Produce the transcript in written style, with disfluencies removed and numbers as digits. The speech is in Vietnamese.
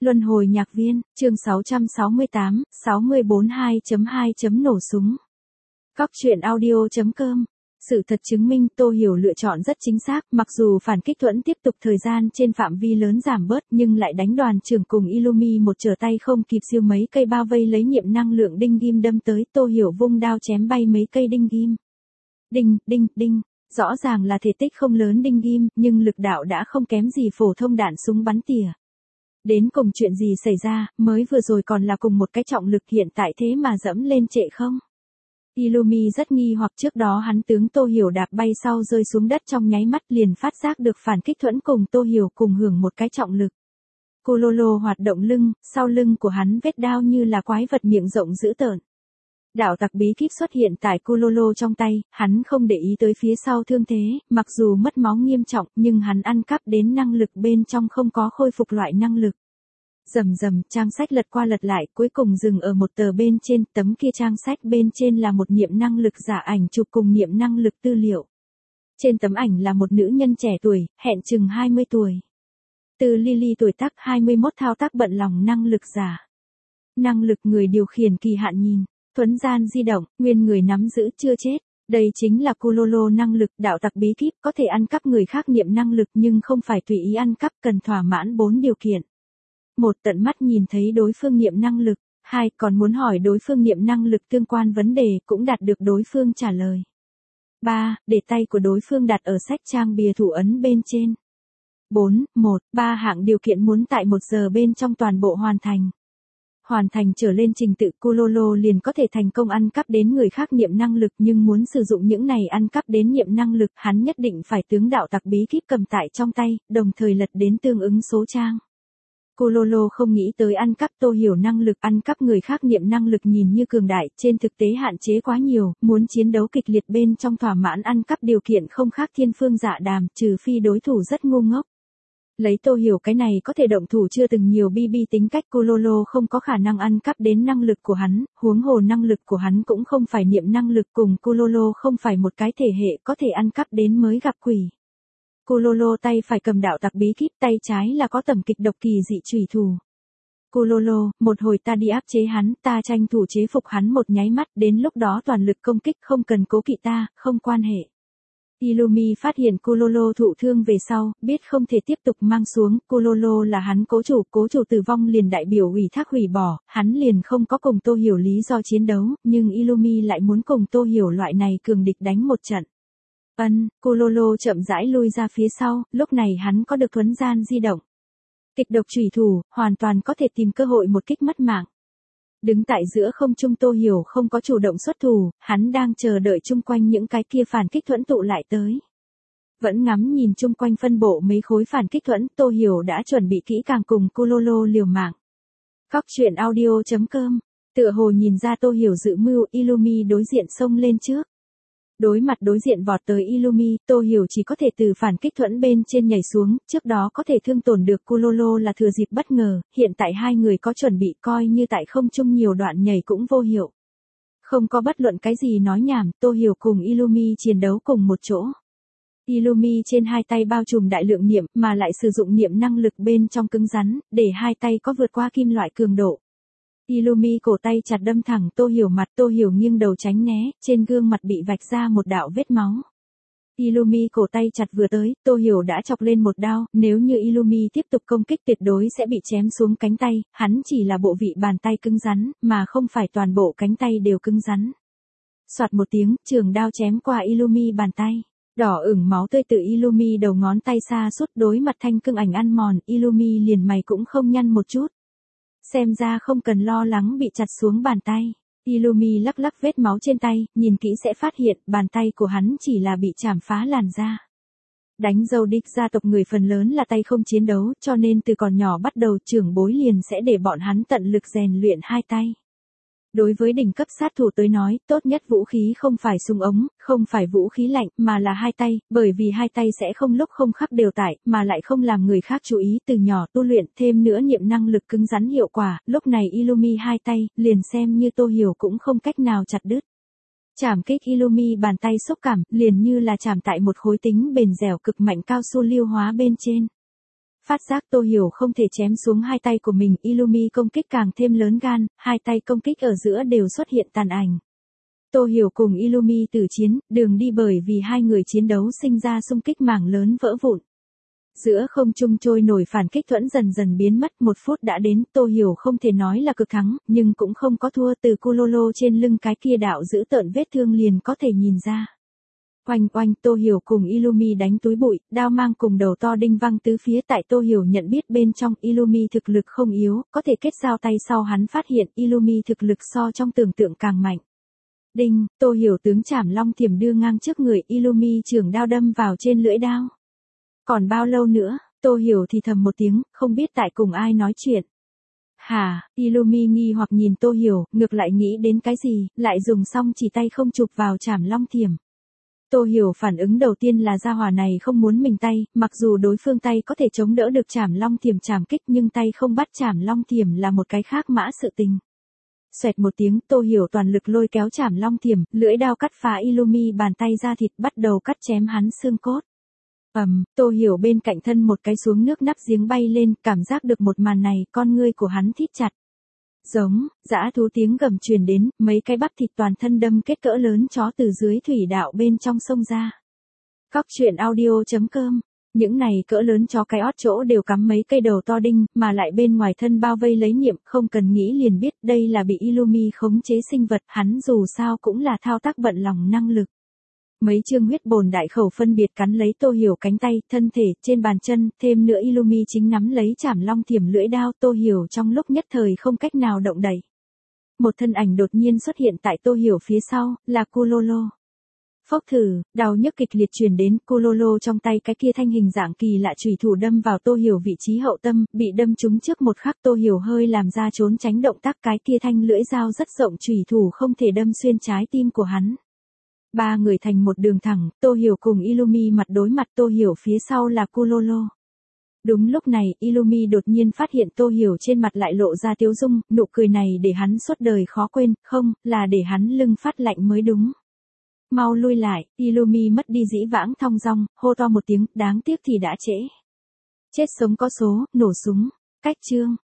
Luân hồi nhạc viên, chương 668, 64 2.2. Nổ súng. Cóc truyện audio.com. Sự thật chứng minh Tô Hiểu lựa chọn rất chính xác, mặc dù phản kích thuẫn tiếp tục thời gian trên phạm vi lớn giảm bớt nhưng lại đánh đoàn trưởng cùng Illumi một trở tay không kịp siêu mấy cây bao vây lấy nhiệm năng lượng đinh ghim đâm tới, Tô Hiểu vung đao chém bay mấy cây đinh ghim. Đinh, đinh, đinh, rõ ràng là thể tích không lớn đinh ghim, nhưng lực đạo đã không kém gì phổ thông đạn súng bắn tỉa. Đến cùng chuyện gì xảy ra, mới vừa rồi còn là cùng một cái trọng lực hiện tại thế mà dẫm lên trệ không? Illumi rất nghi hoặc trước đó hắn tướng Tô Hiểu đạp bay sau rơi xuống đất trong nháy mắt liền phát giác được phản kích thuẫn cùng Tô Hiểu cùng hưởng một cái trọng lực. Kulolo hoạt động lưng, sau lưng của hắn vết đao như là quái vật miệng rộng dữ tợn. Đạo tặc bí kíp xuất hiện tại Kulolo trong tay, hắn không để ý tới phía sau thương thế, mặc dù mất máu nghiêm trọng nhưng hắn ăn cắp đến năng lực bên trong không có khôi phục loại năng lực. Rầm rầm, trang sách lật qua lật lại, cuối cùng dừng ở một tờ bên trên, tấm kia trang sách bên trên là một niệm năng lực giả ảnh chụp cùng niệm năng lực tư liệu. Trên tấm ảnh là một nữ nhân trẻ tuổi, hẹn chừng 20 tuổi. Từ Lily tuổi tác 21 thao tác bận lòng năng lực giả. Năng lực người điều khiển kỳ hạn nhìn, thuấn gian di động, nguyên người nắm giữ chưa chết. Đây chính là Kulolo năng lực, đạo tặc bí kíp có thể ăn cắp người khác niệm năng lực nhưng không phải tùy ý ăn cắp, cần thỏa mãn 4 điều kiện. 1. Tận mắt nhìn thấy đối phương niệm năng lực. 2. Còn muốn hỏi đối phương niệm năng lực tương quan vấn đề cũng đạt được đối phương trả lời. 3. Để tay của đối phương đặt ở sách trang bìa thủ ấn bên trên. 4. 3 hạng điều kiện muốn tại 1 giờ bên trong toàn bộ hoàn thành. Hoàn thành trở lên trình tự Kulolo liền có thể thành công ăn cắp đến người khác niệm năng lực, nhưng muốn sử dụng những này ăn cắp đến niệm năng lực hắn nhất định phải tướng đạo tặc bí kíp cầm tại trong tay, đồng thời lật đến tương ứng số trang. Kulolo không nghĩ tới ăn cắp Tô Hiểu năng lực, ăn cắp người khác niệm năng lực nhìn như cường đại, trên thực tế hạn chế quá nhiều, muốn chiến đấu kịch liệt bên trong thỏa mãn ăn cắp điều kiện không khác thiên phương dạ đàm, trừ phi đối thủ rất ngu ngốc. Lấy Tô Hiểu cái này có thể động thủ chưa từng nhiều BB tính cách Kulolo không có khả năng ăn cắp đến năng lực của hắn, huống hồ năng lực của hắn cũng không phải niệm năng lực, cùng Kulolo không phải một cái thể hệ có thể ăn cắp đến mới gặp quỷ. Kulolo tay phải cầm đạo tặc bí kíp, tay trái là có tẩm kịch độc kỳ dị chủy thủ. Kulolo, một hồi ta đi áp chế hắn, ta tranh thủ chế phục hắn một nháy mắt, đến lúc đó toàn lực công kích, không cần cố kỵ ta, không quan hệ. Illumi phát hiện Kulolo thụ thương về sau, biết không thể tiếp tục mang xuống, Kulolo là hắn cố chủ tử vong liền đại biểu ủy thác hủy bỏ, hắn liền không có cùng Tô Hiểu lý do chiến đấu, nhưng Illumi lại muốn cùng Tô Hiểu loại này cường địch đánh một trận. Kulolo chậm rãi lui ra phía sau, lúc này hắn có được thuấn gian di động. Kịch độc chủy thủ, hoàn toàn có thể tìm cơ hội một kích mất mạng. Đứng tại giữa không trung Tô Hiểu không có chủ động xuất thủ, hắn đang chờ đợi chung quanh những cái kia phản kích thuẫn tụ lại tới. Vẫn ngắm nhìn chung quanh phân bộ mấy khối phản kích thuẫn, Tô Hiểu đã chuẩn bị kỹ càng cùng Kulolo liều mạng. Cóc truyện audio.com. Tựa hồ nhìn ra Tô Hiểu dự mưu, Illumi đối diện xông lên trước. Đối mặt đối diện vọt tới Illumi, Tô Hiểu chỉ có thể từ phản kích thuẫn bên trên nhảy xuống, trước đó có thể thương tổn được Kulolo là thừa dịp bất ngờ, hiện tại hai người có chuẩn bị, coi như tại không trung nhiều đoạn nhảy cũng vô hiệu. Không có bất luận cái gì nói nhảm, Tô Hiểu cùng Illumi chiến đấu cùng một chỗ. Illumi trên hai tay bao trùm đại lượng niệm, mà lại sử dụng niệm năng lực bên trong cứng rắn, để hai tay có vượt qua kim loại cường độ. Illumi cổ tay chặt đâm thẳng Tô Hiểu mặt, Tô Hiểu nghiêng đầu tránh né, trên gương mặt bị vạch ra một đạo vết máu. Illumi cổ tay chặt vừa tới, Tô Hiểu đã chọc lên một đao, nếu như Illumi tiếp tục công kích tuyệt đối sẽ bị chém xuống cánh tay, hắn chỉ là bộ vị bàn tay cứng rắn, mà không phải toàn bộ cánh tay đều cứng rắn. Soạt một tiếng, trường đao chém qua Illumi bàn tay. Đỏ ửng máu tươi từ Illumi đầu ngón tay xa suốt, đối mặt thanh cương ảnh ăn mòn, Illumi liền mày cũng không nhăn một chút. Xem ra không cần lo lắng bị chặt xuống bàn tay. Illumi lắc lắc vết máu trên tay, nhìn kỹ sẽ phát hiện bàn tay của hắn chỉ là bị chảm phá làn da. Đánh dâu đích gia tộc người phần lớn là tay không chiến đấu, cho nên từ còn nhỏ bắt đầu trưởng bối liền sẽ để bọn hắn tận lực rèn luyện hai tay. Đối với đỉnh cấp sát thủ tới nói, tốt nhất vũ khí không phải súng ống, không phải vũ khí lạnh, mà là hai tay, bởi vì hai tay sẽ không lúc không khắc đều tải, mà lại không làm người khác chú ý, từ nhỏ tu luyện, thêm nữa niệm năng lực cứng rắn hiệu quả, lúc này Illumi hai tay, liền xem như Tô Hiểu cũng không cách nào chặt đứt. Chảm kích Illumi bàn tay xúc cảm, liền như là chảm tại một khối tính bền dẻo cực mạnh cao su lưu hóa bên trên. Phát giác Tô Hiểu không thể chém xuống hai tay của mình, Illumi công kích càng thêm lớn gan, hai tay công kích ở giữa đều xuất hiện tàn ảnh. Tô Hiểu cùng Illumi tử chiến, đường đi bởi vì hai người chiến đấu sinh ra xung kích mảng lớn vỡ vụn. Giữa không trung trôi nổi phản kích thuẫn dần dần biến mất, 1 phút đã đến, Tô Hiểu không thể nói là cực thắng, nhưng cũng không có thua, từ Kulolo trên lưng cái kia đạo giữ tợn vết thương liền có thể nhìn ra. Oanh oanh, Tô Hiểu cùng Illumi đánh túi bụi, đao mang cùng đầu to đinh văng tứ phía, tại Tô Hiểu nhận biết bên trong Illumi thực lực không yếu, có thể kết giao tay sau hắn phát hiện Illumi thực lực so trong tưởng tượng càng mạnh. Đinh, Tô Hiểu tướng Trảm Long Thiểm đưa ngang trước người, Illumi trường đao đâm vào trên lưỡi đao. Còn bao lâu nữa? Tô Hiểu thì thầm một tiếng, không biết tại cùng ai nói chuyện. Hả? Illumi nghi hoặc nhìn Tô Hiểu, ngược lại nghĩ đến cái gì, lại dùng xong chỉ tay không chụp vào Trảm Long Thiểm. Tô Hiểu phản ứng đầu tiên là gia hỏa này không muốn mình tay, mặc dù đối phương tay có thể chống đỡ được Trảm Long Thiểm trảm kích nhưng tay không bắt Trảm Long Thiểm là một cái khác mã sự tình. Xoẹt một tiếng, Tô Hiểu toàn lực lôi kéo Trảm Long Thiểm, lưỡi đao cắt phá Illumi bàn tay ra thịt, bắt đầu cắt chém hắn xương cốt. Tô Hiểu bên cạnh thân một cái xuống nước nắp giếng bay lên, cảm giác được một màn này, con ngươi của hắn thít chặt. Giống, dã thú tiếng gầm truyền đến, mấy cái bắp thịt toàn thân đâm kết cỡ lớn chó từ dưới thủy đạo bên trong sông ra. Cóc truyện audio.com. Những này cỡ lớn chó cái ót chỗ đều cắm mấy cây đầu to đinh, mà lại bên ngoài thân bao vây lấy nhiệm, không cần nghĩ liền biết đây là bị Illumi khống chế sinh vật, hắn dù sao cũng là thao tác vận lòng năng lực. Mấy chương huyết bồn đại khẩu phân biệt cắn lấy Tô Hiểu cánh tay, thân thể, trên bàn chân, thêm nữa Illumi chính nắm lấy Trảm Long Thiểm lưỡi đao, Tô Hiểu trong lúc nhất thời không cách nào động đậy. Một thân ảnh đột nhiên xuất hiện tại Tô Hiểu phía sau, là Kulolo. Phốc thử, đau nhức kịch liệt truyền đến, Kulolo trong tay cái kia thanh hình dạng kỳ lạ chùy thủ đâm vào Tô Hiểu vị trí hậu tâm, bị đâm trúng trước một khắc Tô Hiểu hơi làm ra trốn tránh động tác, cái kia thanh lưỡi dao rất rộng chùy thủ không thể đâm xuyên trái tim của hắn. Ba người thành một đường thẳng, Tô Hiểu cùng Illumi mặt đối mặt, Tô Hiểu phía sau là Kulolo. Đúng lúc này, Illumi đột nhiên phát hiện Tô Hiểu trên mặt lại lộ ra tiếu dung, nụ cười này để hắn suốt đời khó quên, không, là để hắn lưng phát lạnh mới đúng. Mau lui lại, Illumi mất đi dĩ vãng thong dong, hô to một tiếng, đáng tiếc thì đã trễ. Chết sống có số, nổ súng, cách chương.